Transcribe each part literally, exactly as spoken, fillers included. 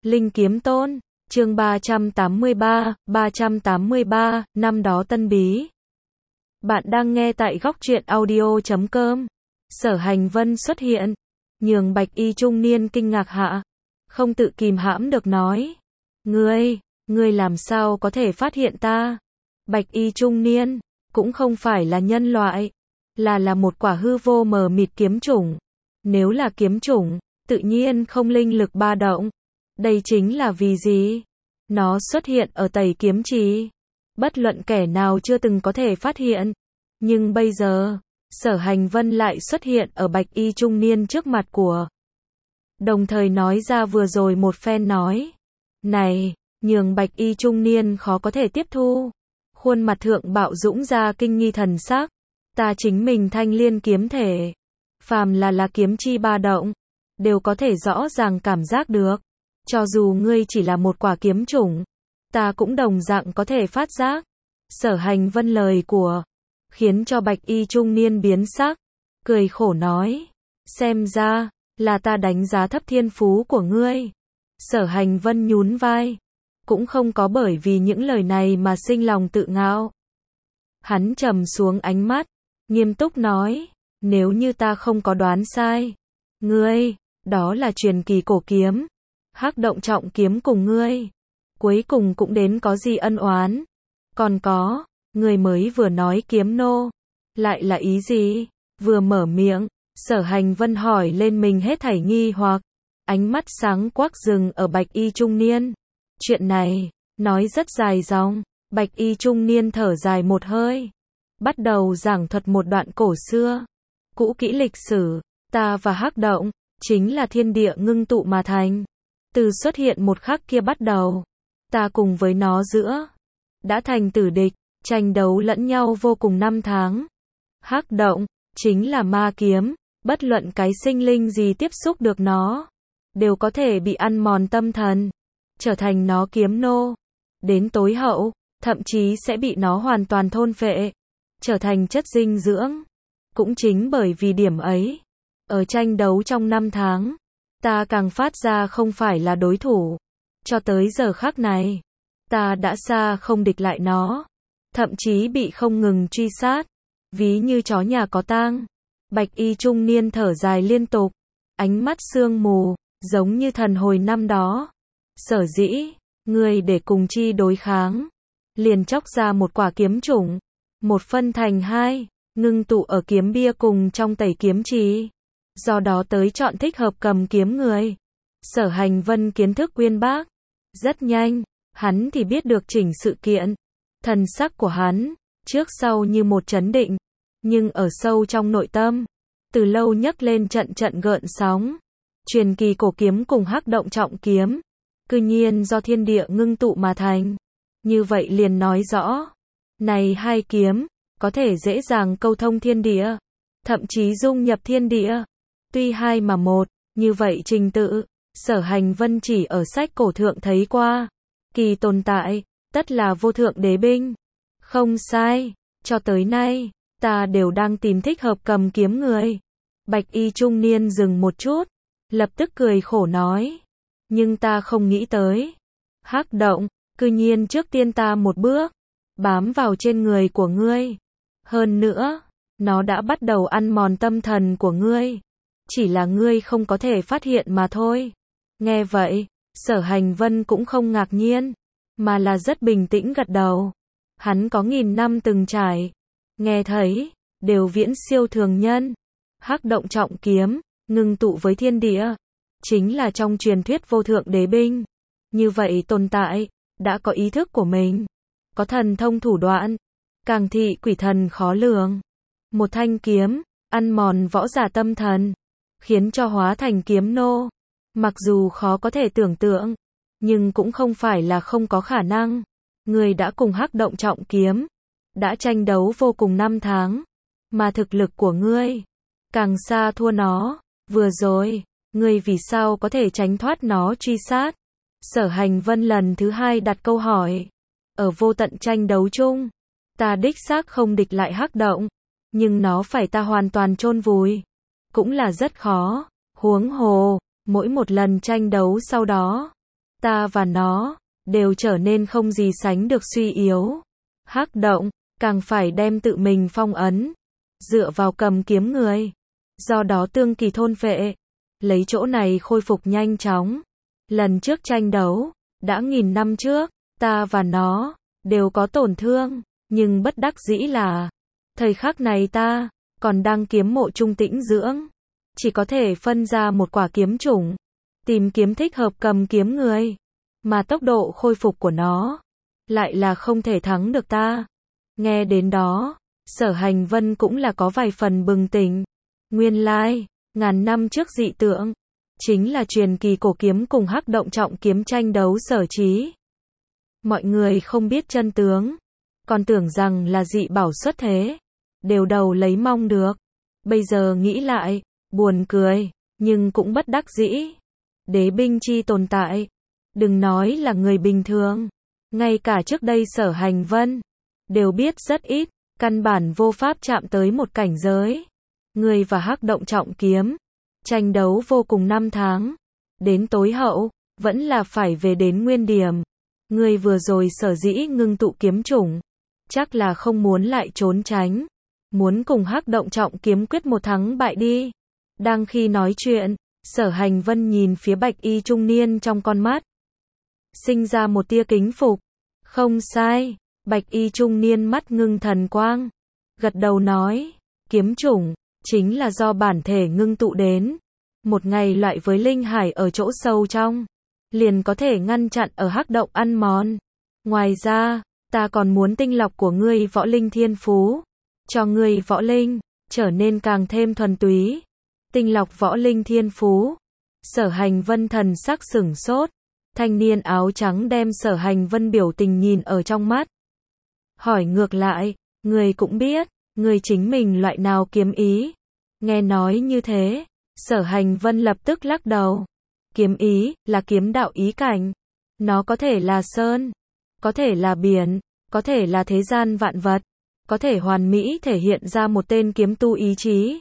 Linh Kiếm Tôn, chương ba trăm tám mươi ba, ba trăm tám mươi ba, năm đó tân bí. Bạn đang nghe tại góc truyện audio chấm com. Sở Hành Vân xuất hiện, nhường bạch y trung niên kinh ngạc hạ, không tự kìm hãm được nói. Ngươi, ngươi làm sao có thể phát hiện ta? Bạch y trung niên, cũng không phải là nhân loại, là là một quả hư vô mờ mịt kiếm chủng. Nếu là kiếm chủng, tự nhiên không linh lực ba động. Đây chính là vì gì? Nó xuất hiện ở Tẩy Kiếm Trì. Bất luận kẻ nào chưa từng có thể phát hiện. Nhưng bây giờ, Sở Hành Vân lại xuất hiện ở bạch y trung niên trước mặt của. Đồng thời nói ra vừa rồi một phen nói. Này, nhường bạch y trung niên khó có thể tiếp thu. Khuôn mặt thượng bạo dũng ra kinh nghi thần sắc. Ta chính mình thanh liên kiếm thể. Phàm là là kiếm chi ba động. Đều có thể rõ ràng cảm giác được. Cho dù ngươi chỉ là một quả kiếm chủng, ta cũng đồng dạng có thể phát giác. Sở Hành Vân lời của, khiến cho bạch y trung niên biến sắc, cười khổ nói, xem ra, là ta đánh giá thấp thiên phú của ngươi. Sở Hành Vân nhún vai, cũng không có bởi vì những lời này mà sinh lòng tự ngạo. Hắn trầm xuống ánh mắt, nghiêm túc nói, nếu như ta không có đoán sai, ngươi, đó là truyền kỳ cổ kiếm. Hắc động trọng kiếm cùng ngươi, cuối cùng cũng đến có gì ân oán. Còn có, ngươi mới vừa nói kiếm nô, lại là ý gì? Vừa mở miệng, Sở Hành Vân hỏi lên mình hết thảy nghi hoặc, ánh mắt sáng quắc dừng ở bạch y trung niên. Chuyện này, nói rất dài dòng, bạch y trung niên thở dài một hơi, bắt đầu giảng thuật một đoạn cổ xưa, cũ kỹ lịch sử, ta và hắc động, chính là thiên địa ngưng tụ mà thành. Từ xuất hiện một khắc kia bắt đầu, ta cùng với nó giữa, đã thành tử địch, tranh đấu lẫn nhau vô cùng năm tháng. Hắc động, chính là ma kiếm, bất luận cái sinh linh gì tiếp xúc được nó, đều có thể bị ăn mòn tâm thần, trở thành nó kiếm nô. Đến tối hậu, thậm chí sẽ bị nó hoàn toàn thôn phệ, trở thành chất dinh dưỡng. Cũng chính bởi vì điểm ấy, ở tranh đấu trong năm tháng, ta càng phát ra không phải là đối thủ. Cho tới giờ khắc này, ta đã xa không địch lại nó, thậm chí bị không ngừng truy sát, ví như chó nhà có tang. Bạch y trung niên thở dài liên tục, ánh mắt sương mù, giống như thần hồi năm đó. Sở dĩ, ngươi để cùng chi đối kháng, liền chóc ra một quả kiếm chủng, một phân thành hai, ngưng tụ ở kiếm bia cùng trong Tẩy Kiếm Trì. Do đó tới chọn thích hợp cầm kiếm người. Sở Hành Vân kiến thức uyên bác. Rất nhanh, hắn thì biết được chỉnh sự kiện. Thần sắc của hắn, trước sau như một chấn định. Nhưng ở sâu trong nội tâm, từ lâu nhấc lên trận trận gợn sóng. Truyền kỳ cổ kiếm cùng hắc động trọng kiếm, cư nhiên do thiên địa ngưng tụ mà thành. Như vậy liền nói rõ, này hai kiếm, có thể dễ dàng câu thông thiên địa, thậm chí dung nhập thiên địa. Tuy hai mà một, như vậy trình tự, Sở Hành Vân chỉ ở sách cổ thượng thấy qua. Kỳ tồn tại, tất là vô thượng đế binh. Không sai, cho tới nay, ta đều đang tìm thích hợp cầm kiếm người. Bạch y trung niên dừng một chút, lập tức cười khổ nói. Nhưng ta không nghĩ tới. Hắc động, cư nhiên trước tiên ta một bước, bám vào trên người của ngươi. Hơn nữa, nó đã bắt đầu ăn mòn tâm thần của ngươi. Chỉ là ngươi không có thể phát hiện mà thôi. Nghe vậy, Sở Hành Vân cũng không ngạc nhiên, mà là rất bình tĩnh gật đầu. Hắn có nghìn năm từng trải, nghe thấy, đều viễn siêu thường nhân. Hắc động trọng kiếm, ngưng tụ với thiên địa, chính là trong truyền thuyết vô thượng đế binh. Như vậy tồn tại, đã có ý thức của mình, có thần thông thủ đoạn, càng thị quỷ thần khó lường. Một thanh kiếm, ăn mòn võ giả tâm thần, khiến cho hóa thành kiếm nô. Mặc dù khó có thể tưởng tượng, nhưng cũng không phải là không có khả năng. Ngươi đã cùng hắc động trọng kiếm, đã tranh đấu vô cùng năm tháng, mà thực lực của ngươi càng xa thua nó. Vừa rồi, ngươi vì sao có thể tránh thoát nó truy sát? Sở Hành Vân lần thứ hai đặt câu hỏi. Ở vô tận tranh đấu chung, ta đích xác không địch lại hắc động, nhưng nó phải ta hoàn toàn chôn vùi, cũng là rất khó. Huống hồ, mỗi một lần tranh đấu sau đó, ta và nó đều trở nên không gì sánh được suy yếu. Hắc động càng phải đem tự mình phong ấn, dựa vào cầm kiếm người, do đó tương kỳ thôn phệ, lấy chỗ này khôi phục nhanh chóng. Lần trước tranh đấu, đã nghìn năm trước, ta và nó đều có tổn thương, nhưng bất đắc dĩ là thời khắc này ta còn đang kiếm mộ trung tĩnh dưỡng, chỉ có thể phân ra một quả kiếm chủng, tìm kiếm thích hợp cầm kiếm người, mà tốc độ khôi phục của nó lại là không thể thắng được ta. Nghe đến đó, Sở Hành Vân cũng là có vài phần bừng tỉnh. Nguyên lai, ngàn năm trước dị tượng, chính là truyền kỳ cổ kiếm cùng hắc động trọng kiếm tranh đấu sở trí. Mọi người không biết chân tướng, còn tưởng rằng là dị bảo xuất thế, đều đầu lấy mong được. Bây giờ nghĩ lại, buồn cười, nhưng cũng bất đắc dĩ. Đế binh chi tồn tại, đừng nói là người bình thường, ngay cả trước đây Sở Hành Vân đều biết rất ít, căn bản vô pháp chạm tới một cảnh giới. Người và hắc động trọng kiếm tranh đấu vô cùng năm tháng, đến tối hậu vẫn là phải về đến nguyên điểm. Người vừa rồi sở dĩ ngưng tụ kiếm chủng, chắc là không muốn lại trốn tránh, muốn cùng hắc động trọng kiếm quyết một thắng bại đi. Đang khi nói chuyện, Sở Hành Vân nhìn phía bạch y trung niên trong con mắt, sinh ra một tia kính phục. Không sai, bạch y trung niên mắt ngưng thần quang, gật đầu nói, kiếm chủng chính là do bản thể ngưng tụ đến, một ngày loại với linh hải ở chỗ sâu trong, liền có thể ngăn chặn ở hắc động ăn mòn. Ngoài ra, ta còn muốn tinh lọc của ngươi võ linh thiên phú, cho ngươi võ linh trở nên càng thêm thuần túy. Tinh lọc võ linh thiên phú. Sở Hành Vân thần sắc sửng sốt, thanh niên áo trắng đem Sở Hành Vân biểu tình nhìn ở trong mắt. Hỏi ngược lại, người cũng biết, người chính mình loại nào kiếm ý? Nghe nói như thế, Sở Hành Vân lập tức lắc đầu. Kiếm ý là kiếm đạo ý cảnh, nó có thể là sơn, có thể là biển, có thể là thế gian vạn vật, có thể hoàn mỹ thể hiện ra một tên kiếm tu ý chí,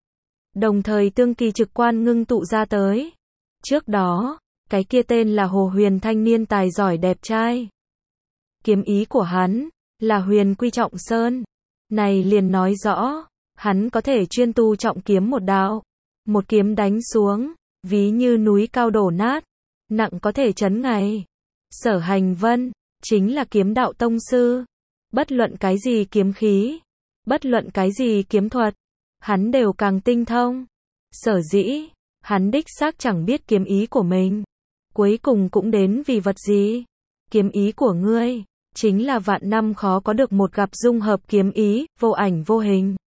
đồng thời tương kỳ trực quan ngưng tụ ra tới. Trước đó, cái kia tên là Hồ Huyền thanh niên tài giỏi đẹp trai, kiếm ý của hắn là Huyền Quy Trọng Sơn. Này liền nói rõ, hắn có thể chuyên tu trọng kiếm một đạo, một kiếm đánh xuống, ví như núi cao đổ nát, nặng có thể chấn ngày. Sở Hành Vân chính là kiếm đạo tông sư, bất luận cái gì kiếm khí, bất luận cái gì kiếm thuật, hắn đều càng tinh thông. Sở dĩ, hắn đích xác chẳng biết kiếm ý của mình cuối cùng cũng đến vì vật gì. Kiếm ý của ngươi chính là vạn năm khó có được một gặp dung hợp kiếm ý, vô ảnh vô hình,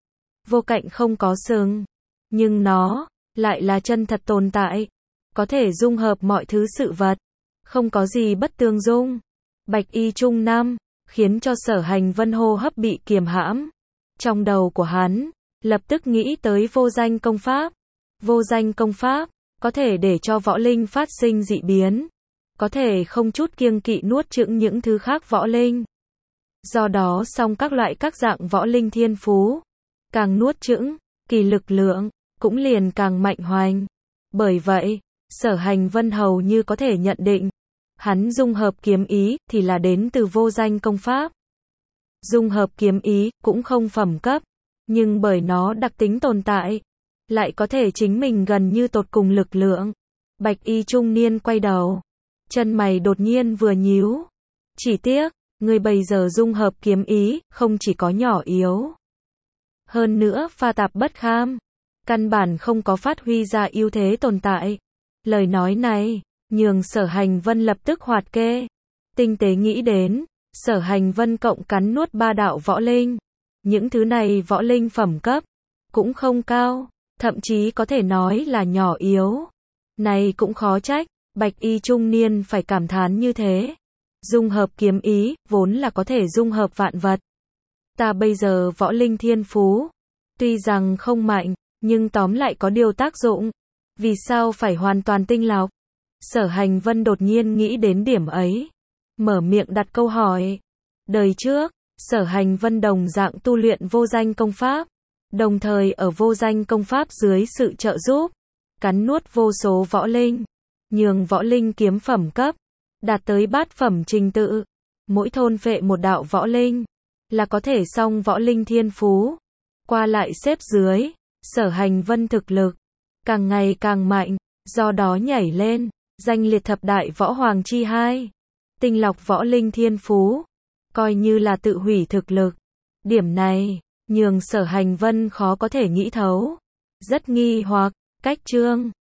vô cạnh không có sừng, nhưng nó lại là chân thật tồn tại, có thể dung hợp mọi thứ sự vật, không có gì bất tương dung. Bạch y trung nam khiến cho Sở Hành Vân hô hấp bị kiềm hãm. Trong đầu của hắn lập tức nghĩ tới vô danh công pháp. Vô danh công pháp có thể để cho võ linh phát sinh dị biến, có thể không chút kiêng kỵ nuốt chửng những thứ khác võ linh. Do đó song các loại các dạng võ linh thiên phú, càng nuốt chửng, kỳ lực lượng cũng liền càng mạnh hoành. Bởi vậy, Sở Hành Vân hầu như có thể nhận định, hắn dung hợp kiếm ý thì là đến từ vô danh công pháp. Dung hợp kiếm ý cũng không phẩm cấp, nhưng bởi nó đặc tính tồn tại, lại có thể chính mình gần như tột cùng lực lượng. Bạch y trung niên quay đầu, chân mày đột nhiên vừa nhíu. Chỉ tiếc, người bây giờ dung hợp kiếm ý không chỉ có nhỏ yếu, hơn nữa pha tạp bất kham, căn bản không có phát huy ra ưu thế tồn tại. Lời nói này nhường Sở Hành Vân lập tức hoạt kê. Tinh tế nghĩ đến, Sở Hành Vân cộng cắn nuốt ba đạo võ linh, những thứ này võ linh phẩm cấp cũng không cao, thậm chí có thể nói là nhỏ yếu. Này cũng khó trách bạch y trung niên phải cảm thán như thế. Dung hợp kiếm ý vốn là có thể dung hợp vạn vật. Ta bây giờ võ linh thiên phú tuy rằng không mạnh, nhưng tóm lại có điều tác dụng. Vì sao phải hoàn toàn tinh lọc? Sở Hành Vân đột nhiên nghĩ đến điểm ấy, mở miệng đặt câu hỏi. Đời trước, Sở Hành Vân đồng dạng tu luyện vô danh công pháp, đồng thời ở vô danh công pháp dưới sự trợ giúp, cắn nuốt vô số võ linh. nhường võ linh kiếm phẩm cấp, đạt tới bát phẩm trình tự. Mỗi thôn phệ một đạo võ linh, là có thể song võ linh thiên phú. Qua lại xếp dưới, Sở Hành Vân thực lực, càng ngày càng mạnh, do đó nhảy lên, danh liệt thập đại võ hoàng chi hai. Tinh lọc võ linh thiên phú, coi như là tự hủy thực lực. Điểm này, nhường Sở Hành Vân khó có thể nghĩ thấu. Rất nghi hoặc, cách chương